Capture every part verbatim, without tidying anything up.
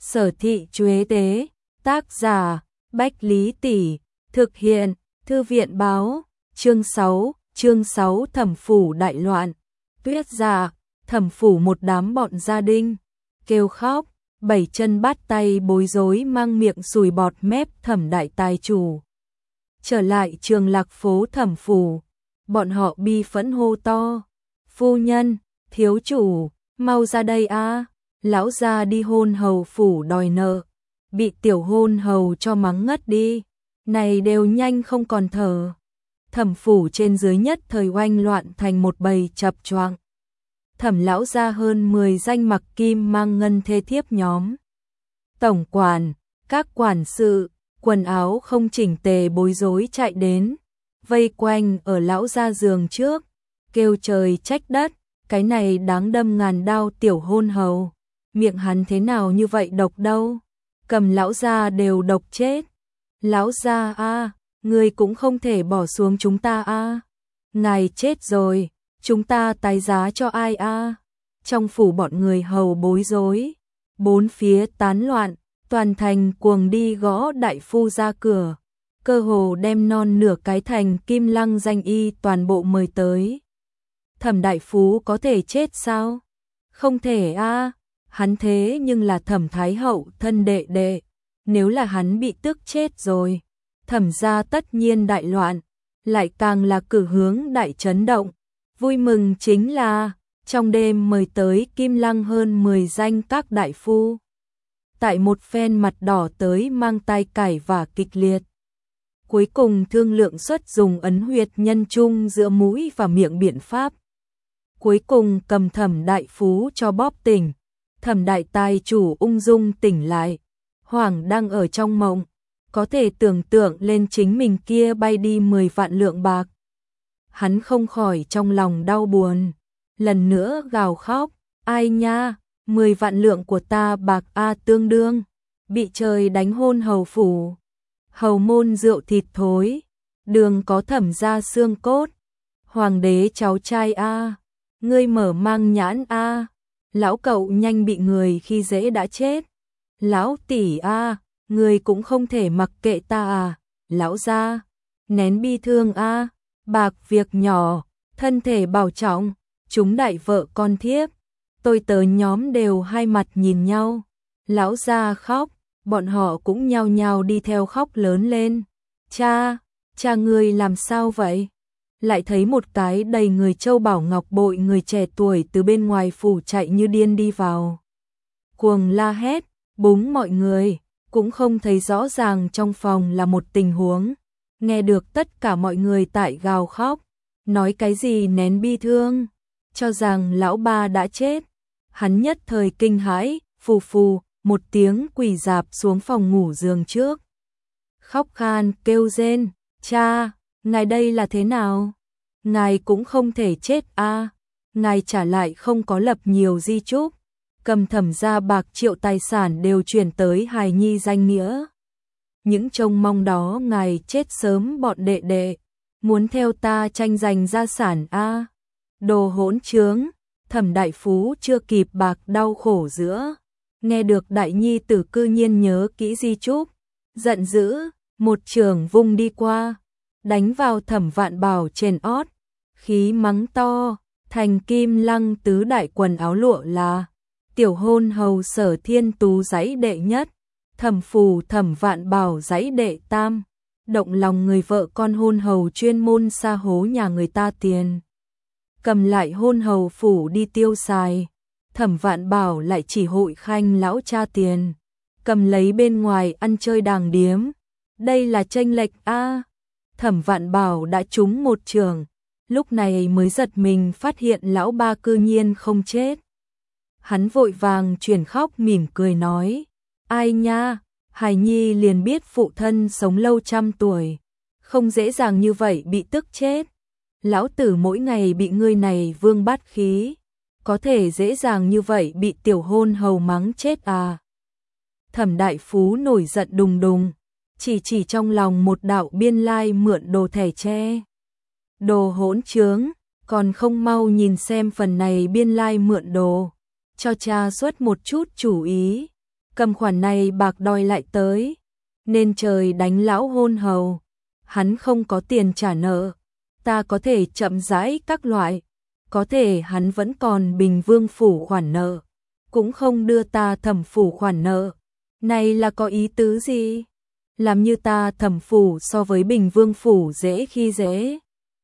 Sở thị Chuế tế, tác giả, Bách Lý Tỷ, thực hiện, Thư viện báo, chương sáu, chương sáu Thẩm phủ đại loạn, tuyết giả, Thẩm phủ một đám bọn gia đình, kêu khóc, bảy chân bát tay bối rối mang miệng sùi bọt mép Thẩm đại tài chủ. Trở lại trường lạc phố Thẩm phủ, bọn họ bi phẫn hô to, phu nhân, thiếu chủ, mau ra đây a, lão gia đi hôn hầu phủ đòi nợ, bị tiểu hôn hầu cho mắng ngất đi, này đều nhanh không còn thở. Thẩm phủ trên dưới nhất thời oanh loạn thành một bầy chập choạng. Thẩm lão gia hơn mười danh mặc kim mang ngân thê thiếp nhóm. Tổng quản, các quản sự, quần áo không chỉnh tề bối rối chạy đến, vây quanh ở lão gia giường trước, kêu trời trách đất, cái này đáng đâm ngàn đao tiểu hôn hầu, miệng hắn thế nào như vậy độc đâu, cầm lão gia đều độc chết. Lão gia a, người cũng không thể bỏ xuống chúng ta a. Ngài chết rồi, chúng ta tái giá cho ai a? Trong phủ bọn người hầu bối rối, bốn phía tán loạn, toàn thành cuồng đi gõ đại phu ra cửa, cơ hồ đem non nửa cái thành Kim Lăng danh y toàn bộ mời tới. Thẩm đại phú có thể chết sao? Không thể a, hắn thế nhưng là Thẩm thái hậu thân đệ đệ, nếu là hắn bị tức chết rồi, Thẩm gia tất nhiên đại loạn, lại càng là cử hướng đại chấn động. Vui mừng chính là trong đêm mời tới Kim Lăng hơn mười danh các đại phu. Tại một phen mặt đỏ tới mang tai cải và kịch liệt. Cuối cùng thương lượng xuất dùng ấn huyệt nhân trung giữa mũi và miệng biện pháp. Cuối cùng cầm Thẩm đại phú cho bóp tỉnh. Thẩm đại tài chủ ung dung tỉnh lại. Hoàng đang ở trong mộng, có thể tưởng tượng lên chính mình kia bay đi mười vạn lượng bạc. Hắn không khỏi trong lòng đau buồn, lần nữa gào khóc, ai nha, mười vạn lượng của ta bạc a tương đương, bị trời đánh hôn hầu phủ, hầu môn rượu thịt thối, đường có Thẩm gia xương cốt, hoàng đế cháu trai a, ngươi mở mang nhãn a, lão cậu nhanh bị người khi dễ đã chết, lão tỷ a, ngươi cũng không thể mặc kệ ta à, lão gia, nén bi thương a. Bạc việc nhỏ, thân thể bảo trọng, chúng đại vợ con thiếp, tôi tớ nhóm đều hai mặt nhìn nhau, lão gia khóc, bọn họ cũng nhao nhao đi theo khóc lớn lên, cha, cha ngươi làm sao vậy? Lại thấy một cái đầy người châu bảo ngọc bội người trẻ tuổi từ bên ngoài phủ chạy như điên đi vào. Cuồng la hét, búng mọi người, cũng không thấy rõ ràng trong phòng là một tình huống. Nghe được tất cả mọi người tại gào khóc, nói cái gì nén bi thương, cho rằng lão ba đã chết. Hắn nhất thời kinh hãi, phù phù, một tiếng quỳ dạp xuống phòng ngủ giường trước. Khóc khan kêu rên, cha, ngài đây là thế nào? Ngài cũng không thể chết a, ngài trả lại không có lập nhiều di chúc, cầm Thẩm gia bạc triệu tài sản đều chuyển tới hài nhi danh nghĩa. Những trông mong đó ngài chết sớm bọn đệ đệ, muốn theo ta tranh giành gia sản a. Đồ hỗn trướng, Thẩm đại phú chưa kịp bạc đau khổ giữa, nghe được đại nhi tử cư nhiên nhớ kỹ di chúc, giận dữ, một trường vung đi qua, đánh vào Thẩm Vạn Bảo trên ót, khí mắng to, thành Kim Lăng tứ đại quần áo lụa là tiểu hôn hầu Sở Thiên Tú giấy đệ nhất. Thẩm phù Thẩm Vạn Bảo giấy đệ tam, động lòng người vợ con hôn hầu chuyên môn sa hố nhà người ta tiền. Cầm lại hôn hầu phủ đi tiêu xài, Thẩm Vạn Bảo lại chỉ hội khanh lão cha tiền, cầm lấy bên ngoài ăn chơi đàng điếm. Đây là chênh lệch a. Thẩm Vạn Bảo đã trúng một trường, lúc này mới giật mình phát hiện lão ba cư nhiên không chết. Hắn vội vàng chuyển khóc mỉm cười nói, ai nha, hài nhi liền biết phụ thân sống lâu trăm tuổi, không dễ dàng như vậy bị tức chết. Lão tử mỗi ngày bị ngươi này vương bát khí, có thể dễ dàng như vậy bị tiểu hôn hầu mắng chết à. Thẩm đại phú nổi giận đùng đùng, chỉ chỉ trong lòng một đạo biên lai mượn đồ thẻ tre. Đồ hỗn trướng, còn không mau nhìn xem phần này biên lai mượn đồ, cho cha xuất một chút chủ ý. cầm khoản này bạc đòi lại tới, nên trời đánh lão hôn hầu, hắn không có tiền trả nợ, ta có thể chậm rãi các loại, có thể hắn vẫn còn Bình Vương phủ khoản nợ, cũng không đưa ta Thẩm phủ khoản nợ, này là có ý tứ gì? Làm như ta Thẩm phủ so với Bình Vương phủ dễ khi dễ.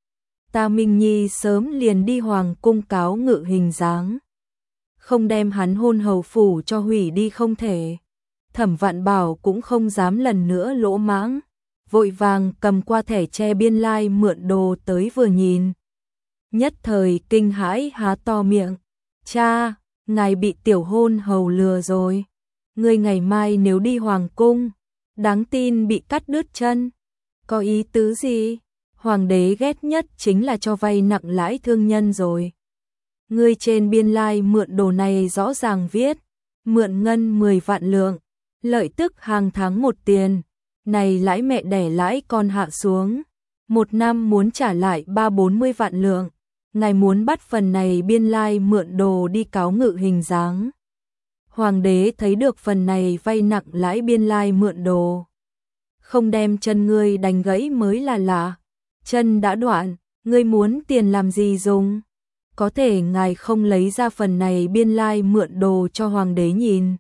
Ta Minh Nhi sớm liền đi hoàng cung cáo ngự hình dáng, không đem hắn hôn hầu phủ cho hủy đi không thể. Thẩm Vạn Bảo cũng không dám lần nữa lỗ mãng, vội vàng cầm qua thẻ tre biên lai mượn đồ tới vừa nhìn. Nhất thời kinh hãi há to miệng, cha, ngài bị tiểu hôn hầu lừa rồi, ngươi ngày mai nếu đi hoàng cung, đáng tin bị cắt đứt chân, có ý tứ gì? Hoàng đế ghét nhất chính là cho vay nặng lãi thương nhân rồi. Ngươi trên biên lai mượn đồ này rõ ràng viết, mượn ngân mười vạn lượng, lợi tức hàng tháng một tiền, này lãi mẹ đẻ lãi con hạ xuống, một năm muốn trả lại ba bốn mươi vạn lượng, ngài muốn bắt phần này biên lai mượn đồ đi cáo ngự hình dáng. Hoàng đế thấy được phần này vay nặng lãi biên lai mượn đồ, không đem chân ngươi đánh gãy mới là lạ, chân đã đoạn, ngươi muốn tiền làm gì dùng? Có thể ngài không lấy ra phần này biên lai mượn đồ cho hoàng đế nhìn.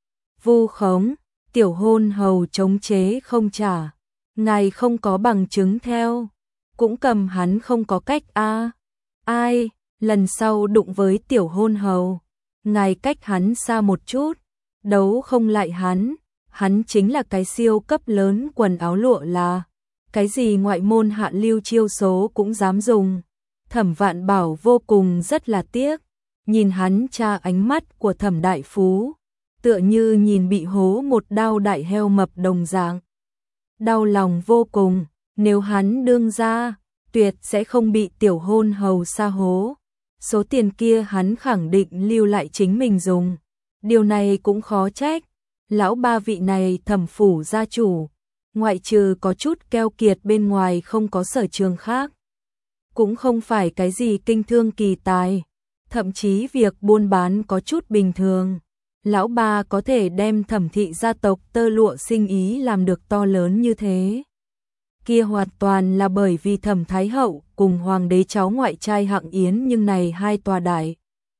Vu khống, tiểu hôn hầu chống chế không trả, ngài không có bằng chứng theo, cũng cầm hắn không có cách a. À. Ai, lần sau đụng với tiểu hôn hầu, ngài cách hắn xa một chút, đấu không lại hắn, hắn chính là cái siêu cấp lớn quần áo lụa là, cái gì ngoại môn hạ lưu chiêu số cũng dám dùng. Thẩm Vạn Bảo vô cùng rất là tiếc, nhìn hắn tra ánh mắt của Thẩm đại phú, tựa như nhìn bị hố một đao đại heo mập đồng dạng. Đau lòng vô cùng, nếu hắn đương ra, tuyệt sẽ không bị tiểu hôn hầu sa hố. Số tiền kia hắn khẳng định lưu lại chính mình dùng. Điều này cũng khó trách, lão ba vị này Thẩm phủ gia chủ, ngoại trừ có chút keo kiệt bên ngoài không có sở trường khác. Cũng không phải cái gì kinh thương kỳ tài, thậm chí việc buôn bán có chút bình thường. Lão ba có thể đem Thẩm thị gia tộc tơ lụa sinh ý làm được to lớn như thế. Kia hoàn toàn là bởi vì Thẩm Thái Hậu cùng hoàng đế cháu ngoại trai Hạng Yến, nhưng này hai tòa đại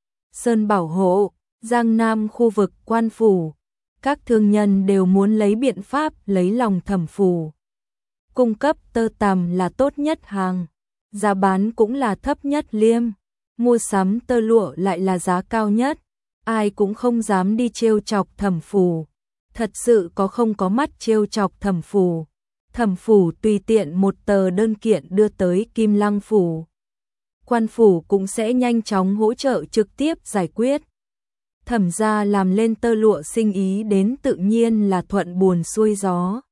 sơn bảo hộ, Giang Nam khu vực quan phủ, các thương nhân đều muốn lấy biện pháp lấy lòng Thẩm phủ. Cung cấp tơ tằm là tốt nhất hàng, giá bán cũng là thấp nhất liêm, mua sắm tơ lụa lại là giá cao nhất, ai cũng không dám đi trêu chọc Thẩm phủ. Thật sự có không có mắt trêu chọc Thẩm phủ. Thẩm phủ tùy tiện một tờ đơn kiện đưa tới Kim Lăng phủ, quan phủ cũng sẽ nhanh chóng hỗ trợ trực tiếp giải quyết. Thẩm gia làm lên tơ lụa sinh ý đến tự nhiên là thuận buồm xuôi gió.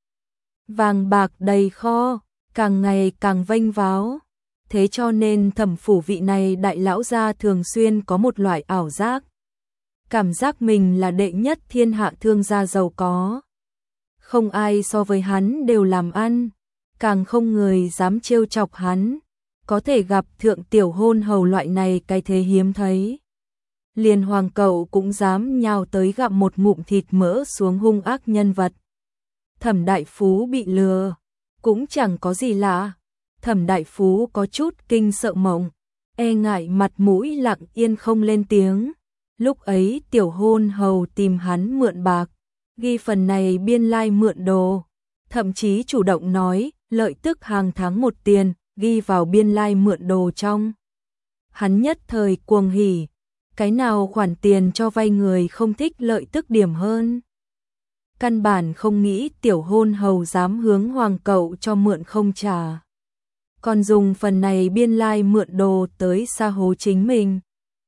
Vàng bạc đầy kho, càng ngày càng vênh váo. Thế cho nên Thẩm phủ vị này đại lão gia thường xuyên có một loại ảo giác, cảm giác mình là đệ nhất thiên hạ thương gia giàu có. Không ai so với hắn đều làm ăn, càng không người dám trêu chọc hắn, có thể gặp thượng tiểu hôn hầu loại này cái thế hiếm thấy. Liền hoàng cậu cũng dám nhào tới gặm một ngụm thịt mỡ xuống hung ác nhân vật. Thẩm đại phú bị lừa, cũng chẳng có gì lạ. Thẩm đại phú có chút kinh sợ mộng, e ngại mặt mũi lặng yên không lên tiếng. Lúc ấy tiểu hôn hầu tìm hắn mượn bạc, ghi phần này biên lai mượn đồ, thậm chí chủ động nói lợi tức hàng tháng một tiền, ghi vào biên lai mượn đồ trong. Hắn nhất thời cuồng hỉ, cái nào khoản tiền cho vay người không thích lợi tức điểm hơn. Căn bản không nghĩ tiểu hôn hầu dám hướng hoàng cậu cho mượn không trả, còn dùng phần này biên lai mượn đồ tới sa hố chính mình.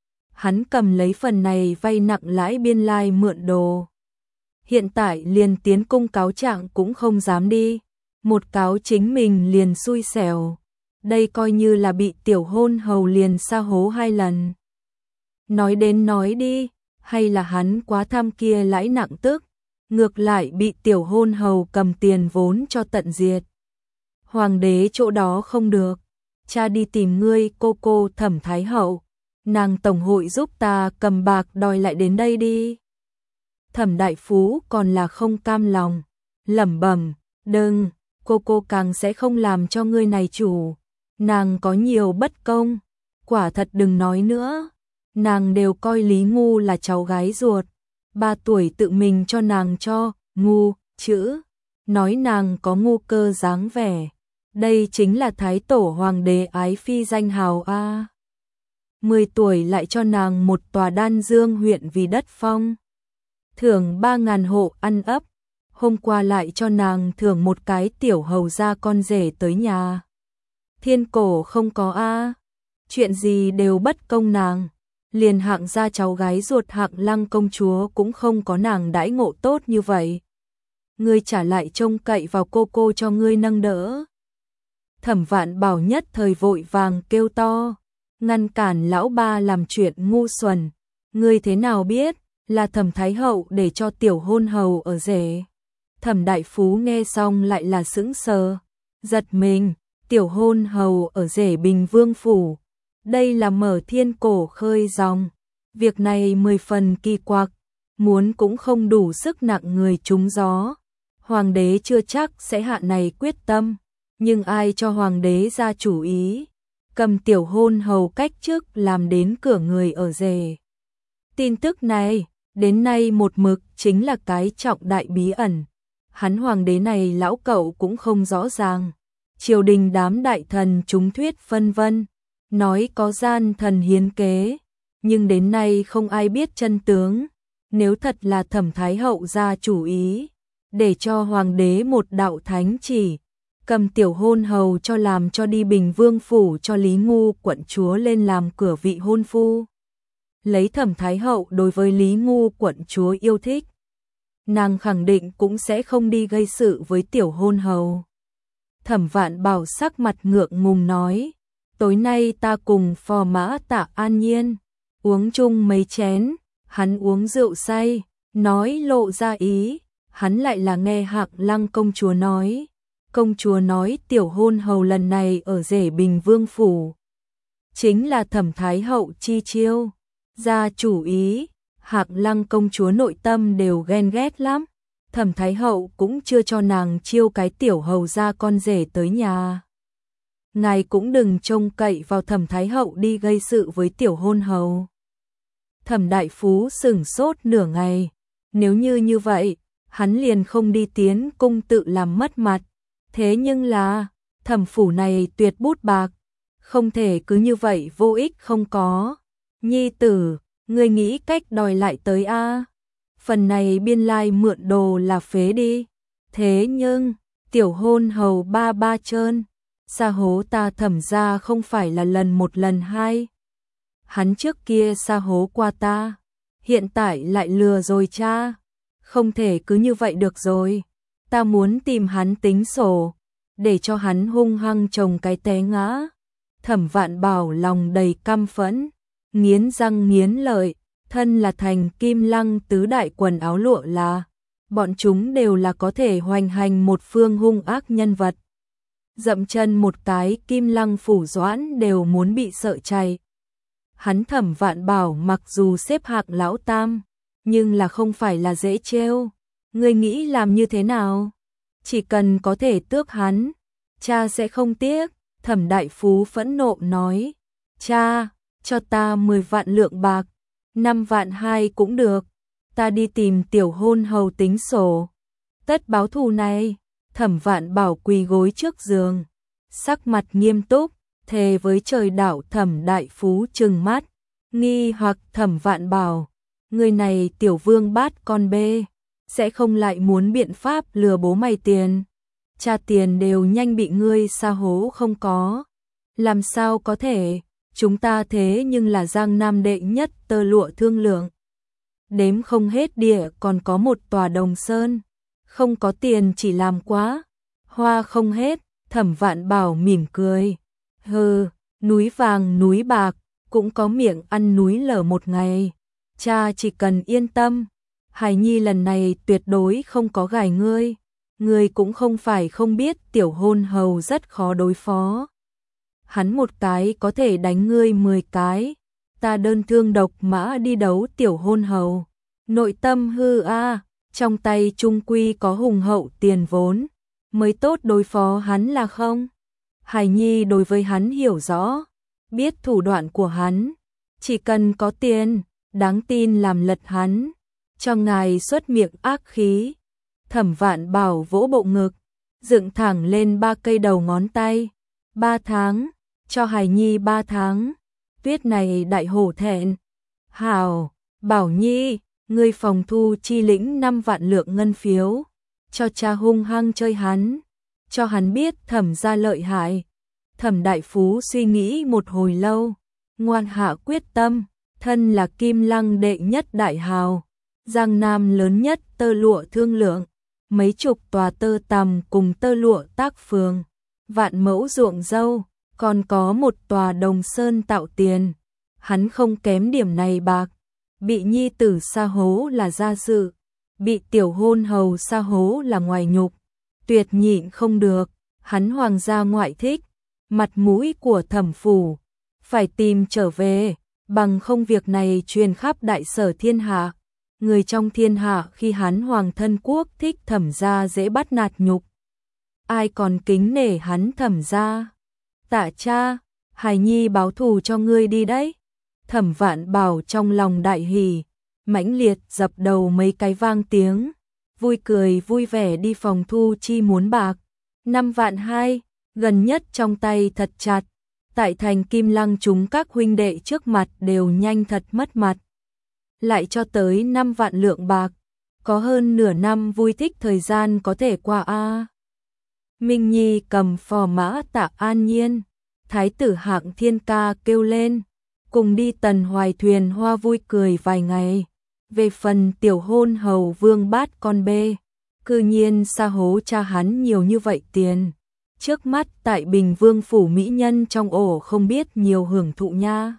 Hắn cầm lấy phần này vay nặng lãi biên lai mượn đồ, hiện tại liền tiến cung cáo trạng cũng không dám đi, một cáo chính mình liền xui xẻo, đây coi như là bị tiểu hôn hầu liền sa hố hai lần. Nói đến nói đi, hay là hắn quá tham kia lãi nặng tức, ngược lại bị tiểu hôn hầu cầm tiền vốn cho tận diệt. Hoàng đế chỗ đó không được, cha đi tìm ngươi cô cô Thẩm Thái Hậu, nàng tổng hội giúp ta cầm bạc đòi lại đến đây đi. Thẩm đại phú còn là không cam lòng, lẩm bẩm, đừng, cô cô càng sẽ không làm cho ngươi này chủ, nàng có nhiều bất công, quả thật đừng nói nữa, nàng đều coi Lý Ngu là cháu gái ruột, ba tuổi tự mình cho nàng cho, ngu, chữ, nói nàng có ngu cơ dáng vẻ, đây chính là thái tổ hoàng đế ái phi danh hào a. mười tuổi lại cho nàng một tòa đan dương huyện vì đất phong, thưởng ba ngàn hộ ăn ấp, hôm qua lại cho nàng thưởng một cái tiểu hầu gia con rể tới nhà. Thiên cổ không có a, chuyện gì đều bất công nàng, liền hạng gia cháu gái ruột Hạng Lăng công chúa cũng không có nàng đãi ngộ tốt như vậy. Ngươi trả lại trông cậy vào cô cô cho ngươi nâng đỡ. Thẩm Vạn Bảo nhất thời vội vàng kêu to, ngăn cản lão ba làm chuyện ngu xuẩn. Ngươi thế nào biết, là Thẩm Thái Hậu để cho tiểu hôn hầu ở rể. Thẩm Đại Phú nghe xong lại là sững sờ, giật mình, tiểu hôn hầu ở rể Bình Vương phủ. Đây là mở thiên cổ khơi dòng, việc này mười phần kỳ quặc, muốn cũng không đủ sức nặng người trúng gió. Hoàng đế chưa chắc sẽ hạ này quyết tâm, nhưng ai cho hoàng đế ra chủ ý, cầm tiểu hôn hầu cách chức làm đến cửa người ở rể. Tin tức này, đến nay một mực chính là cái trọng đại bí ẩn, hắn hoàng đế này lão cậu cũng không rõ ràng. Triều đình đám đại thần chúng thuyết phân vân, nói có gian thần hiến kế, nhưng đến nay không ai biết chân tướng. Nếu thật là Thẩm Thái Hậu ra chủ ý, để cho hoàng đế một đạo thánh chỉ, cầm tiểu hôn hầu cho làm cho đi Bình Vương phủ cho Lý Ngu quận chúa lên làm cửa vị hôn phu. Lấy Thẩm Thái Hậu đối với Lý Ngu quận chúa yêu thích, nàng khẳng định cũng sẽ không đi gây sự với tiểu hôn hầu. Thẩm Vạn Bảo sắc mặt ngượng ngùng nói, tối nay ta cùng phò mã Tạ An Nhiên uống chung mấy chén, hắn uống rượu say, nói lộ ra ý, hắn lại là nghe Hạng Lăng công chúa nói, công chúa nói tiểu hôn hầu lần này ở rể Bình Vương phủ, chính là Thẩm Thái Hậu chi chiêu, ra chủ ý. Hạng Lăng công chúa nội tâm đều ghen ghét lắm, Thẩm Thái Hậu cũng chưa cho nàng chiêu cái tiểu hầu ra con rể tới nhà. Ngài cũng đừng trông cậy vào Thẩm Thái Hậu đi gây sự với tiểu hôn hầu. Thẩm Đại Phú sửng sốt nửa ngày, nếu như như vậy, hắn liền không đi tiến cung tự làm mất mặt. Thế nhưng là, thẩm phủ này tuyệt bút bạc, không thể cứ như vậy vô ích không có. Nhi tử, ngươi nghĩ cách đòi lại tới a. Phần này biên lai mượn đồ là phế đi. Thế nhưng, tiểu hôn hầu ba ba trơn, sa hố ta Thẩm ra không phải là lần một lần hai. Hắn trước kia sa hố qua ta, hiện tại lại lừa rồi cha. Không thể cứ như vậy được rồi, ta muốn tìm hắn tính sổ, để cho hắn hung hăng trồng cái té ngã. Thẩm Vạn Bảo lòng đầy căm phẫn, nghiến răng nghiến lợi, thân là thành Kim Lăng tứ đại quần áo lụa là, bọn chúng đều là có thể hoành hành một phương hung ác nhân vật. Dậm chân một cái Kim Lăng phủ Doãn đều muốn bị sợ chạy. Hắn Thẩm Vạn Bảo mặc dù xếp hạng lão tam, nhưng là không phải là dễ trêu. Ngươi nghĩ làm như thế nào? Chỉ cần có thể tước hắn, cha sẽ không tiếc. Thẩm Đại Phú phẫn nộ nói, cha, cho ta mười vạn lượng bạc, năm vạn hai cũng được, ta đi tìm tiểu hôn hầu tính sổ. Tất báo thù này. Thẩm Vạn Bảo quỳ gối trước giường, sắc mặt nghiêm túc, thề với trời đạo. Thẩm Đại Phú trừng mắt, nghi hoặc Thẩm Vạn Bảo, người này tiểu vương bát con bê, sẽ không lại muốn biện pháp lừa bố mày tiền. Cha tiền đều nhanh bị ngươi sa hố không có. Làm sao có thể, chúng ta thế nhưng là Giang Nam đệ nhất tơ lụa thương lượng. Đếm không hết địa còn có một tòa Đồng Sơn. Không có tiền chỉ làm quá, hoa không hết. Thẩm Vạn Bảo mỉm cười, hừ, núi vàng núi bạc, cũng có miệng ăn núi lở một ngày. Cha chỉ cần yên tâm, Hải Nhi lần này tuyệt đối không có gài ngươi. Ngươi cũng không phải không biết tiểu hôn hầu rất khó đối phó. Hắn một cái có thể đánh ngươi mười cái. Ta đơn thương độc mã đi đấu tiểu hôn hầu, Nội tâm hư a, trong tay trung quy có hùng hậu tiền vốn, mới tốt đối phó hắn là không? Hải Nhi đối với hắn hiểu rõ, biết thủ đoạn của hắn, chỉ cần có tiền, đáng tin làm lật hắn, cho ngài xuất miệng ác khí. Thẩm Vạn Bảo vỗ bộ ngực, dựng thẳng lên ba cây đầu ngón tay. Ba tháng, cho Hải Nhi ba tháng. Tuyết này đại hổ thẹn. Hảo, Bảo Nhi, ngươi phòng thu chi lĩnh năm vạn lượng ngân phiếu, cho cha hung hăng chơi hắn, cho hắn biết Thẩm gia lợi hại. Thẩm đại phú suy nghĩ một hồi lâu, ngoan hạ quyết tâm, thân là Kim Lăng đệ nhất đại hào, Giang Nam lớn nhất tơ lụa thương lượng, mấy chục tòa tơ tằm cùng tơ lụa tác phường, vạn mẫu ruộng dâu, còn có một tòa đồng sơn tạo tiền. Hắn không kém điểm này bạc, bị nhi tử sa hố là gia sự, bị tiểu hôn hầu sa hố là ngoài nhục, tuyệt nhịn không được. Hắn hoàng gia ngoại thích, mặt mũi của Thẩm phủ, phải tìm trở về, bằng không việc này truyền khắp đại sở thiên hạ. Người trong thiên hạ khi hắn hoàng thân quốc thích Thẩm gia dễ bắt nạt nhục, ai còn kính nể hắn Thẩm gia. Tạ cha, Hải Nhi báo thù cho ngươi đi đấy. Thẩm Vạn Bảo trong lòng đại hỉ, mãnh liệt dập đầu mấy cái vang tiếng, vui cười vui vẻ đi phòng thu chi muốn bạc. Năm vạn hai, gần nhất trong tay thật chặt, tại thành Kim Lăng chúng các huynh đệ trước mặt đều nhanh thật mất mặt. Lại cho tới năm vạn lượng bạc, có hơn nửa năm vui thích thời gian có thể qua a. Minh Nhi cầm phò mã Tạ An Nhiên, thái tử Hạng Thiên ca kêu lên, cùng đi Tần Hoài thuyền hoa vui cười vài ngày. Về phần tiểu hôn hầu Vương Bát con bê, cư nhiên sa hố cha hắn nhiều như vậy tiền. Trước mắt tại Bình Vương phủ mỹ nhân trong ổ không biết nhiều hưởng thụ nha.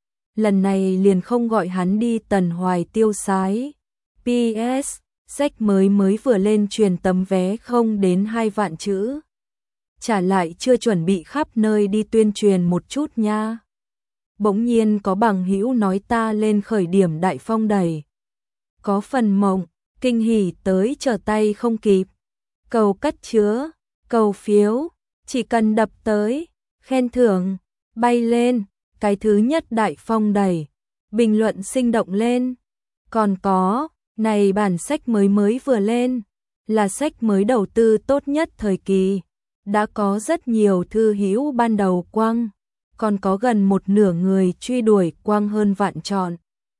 Lần này liền không gọi hắn đi Tần Hoài tiêu sái. pê ét, sách mới mới vừa lên truyền tấm vé không đến hai vạn chữ. Trả lại chưa chuẩn bị khắp nơi đi tuyên truyền một chút nha. Bỗng nhiên có bằng hữu nói ta lên khởi điểm đại phong đầy. Có phần mộng, kinh hỉ tới trở tay không kịp. Cầu cất chứa, cầu phiếu, chỉ cần đập tới, khen thưởng, bay lên, cái thứ nhất đại phong đầy, bình luận sinh động lên. Còn có, này bản sách mới mới vừa lên, là sách mới đầu tư tốt nhất thời kỳ, đã có rất nhiều thư hữu ban đầu quăng, còn có gần một nửa người truy đuổi quăng hơn vạn chọn.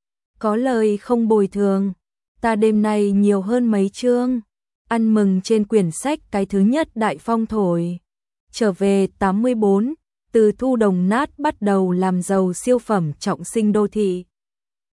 Có lời không bồi thường, ta đêm nay nhiều hơn mấy chương, ăn mừng trên quyển sách cái thứ nhất đại phong thổi. Trở về tám mươi bốn, từ thu đồng nát bắt đầu làm giàu siêu phẩm trọng sinh đô thị.